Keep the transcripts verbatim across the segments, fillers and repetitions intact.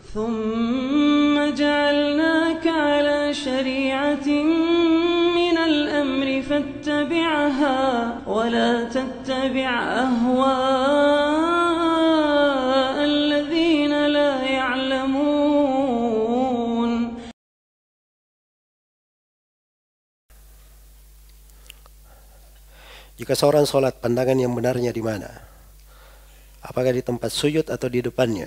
ثم جعلناك على شريعة من الأمر فاتبعها ولا تتبع أهواء الذين لا يعلمون. Jika seorang sholat, pandangan yang benarnya di mana? Apakah di tempat sujud atau di depannya?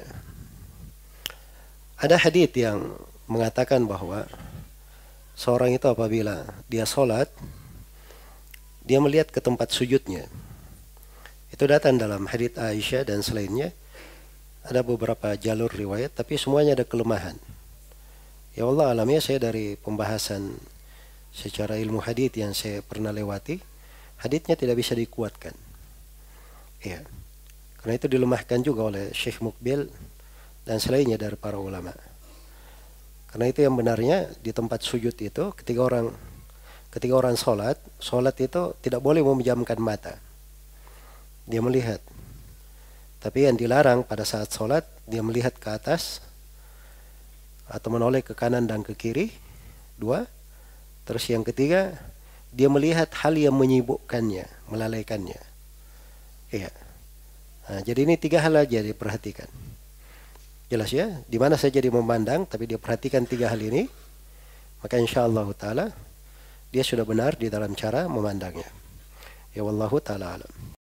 Ada hadits yang mengatakan bahwa seorang itu apabila dia sholat, dia melihat ke tempat sujudnya. Itu datang dalam hadits Aisyah dan selainnya. Ada beberapa jalur riwayat, tapi semuanya ada kelemahan. Ya Allah alamnya, saya dari pembahasan secara ilmu hadits yang saya pernah lewati, haditsnya tidak bisa dikuatkan. Ya. Karena itu dilemahkan juga oleh Syekh Mukbil dan selainnya dari para ulama. Karena itu yang benarnya di tempat sujud itu ketika orang ketika orang sholat, sholat itu tidak boleh memejamkan mata. Dia melihat. Tapi yang dilarang pada saat sholat, dia melihat ke atas atau menoleh ke kanan dan ke kiri. Dua. Terus yang ketiga, dia melihat hal yang menyibukkannya, melalaikannya. Iya. Nah, jadi ini tiga hal aja diperhatikan. Jelas ya, di mana saja dia memandang, tapi dia perhatikan tiga hal ini, maka insyaallah taala dia sudah benar di dalam cara memandangnya. Ya wallahu taala alam.